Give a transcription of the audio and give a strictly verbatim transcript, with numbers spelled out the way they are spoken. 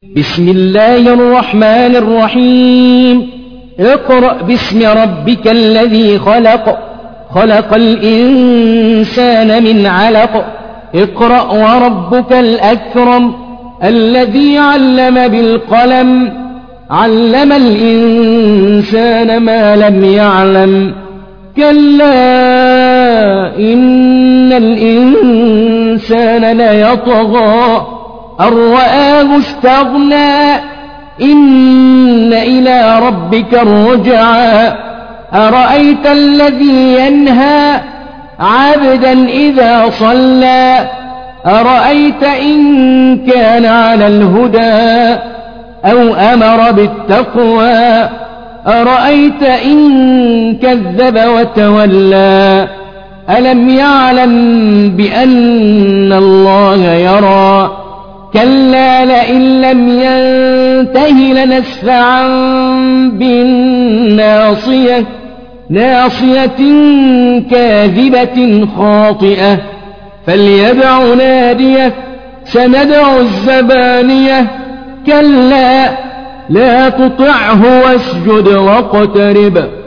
بسم الله الرحمن الرحيم اقرأ باسم ربك الذي خلق خلق الإنسان من علق اقرأ وربك الأكرم الذي علم بالقلم علم الإنسان ما لم يعلم كلا إن الإنسان ليطغى أن رآه استغنى إن إلى ربك الرجعى أرأيت الذي ينهى عبدا إذا صلى أرأيت إن كان على الهدى أو أمر بالتقوى أرأيت إن كذب وتولى ألم يعلم بأن الله يرى كلا لئن لم ينته لنسفعا بالناصية ناصية كاذبة خاطئة فليدع ناديه سندع الزبانية كلا لا تطعه واسجد واقترب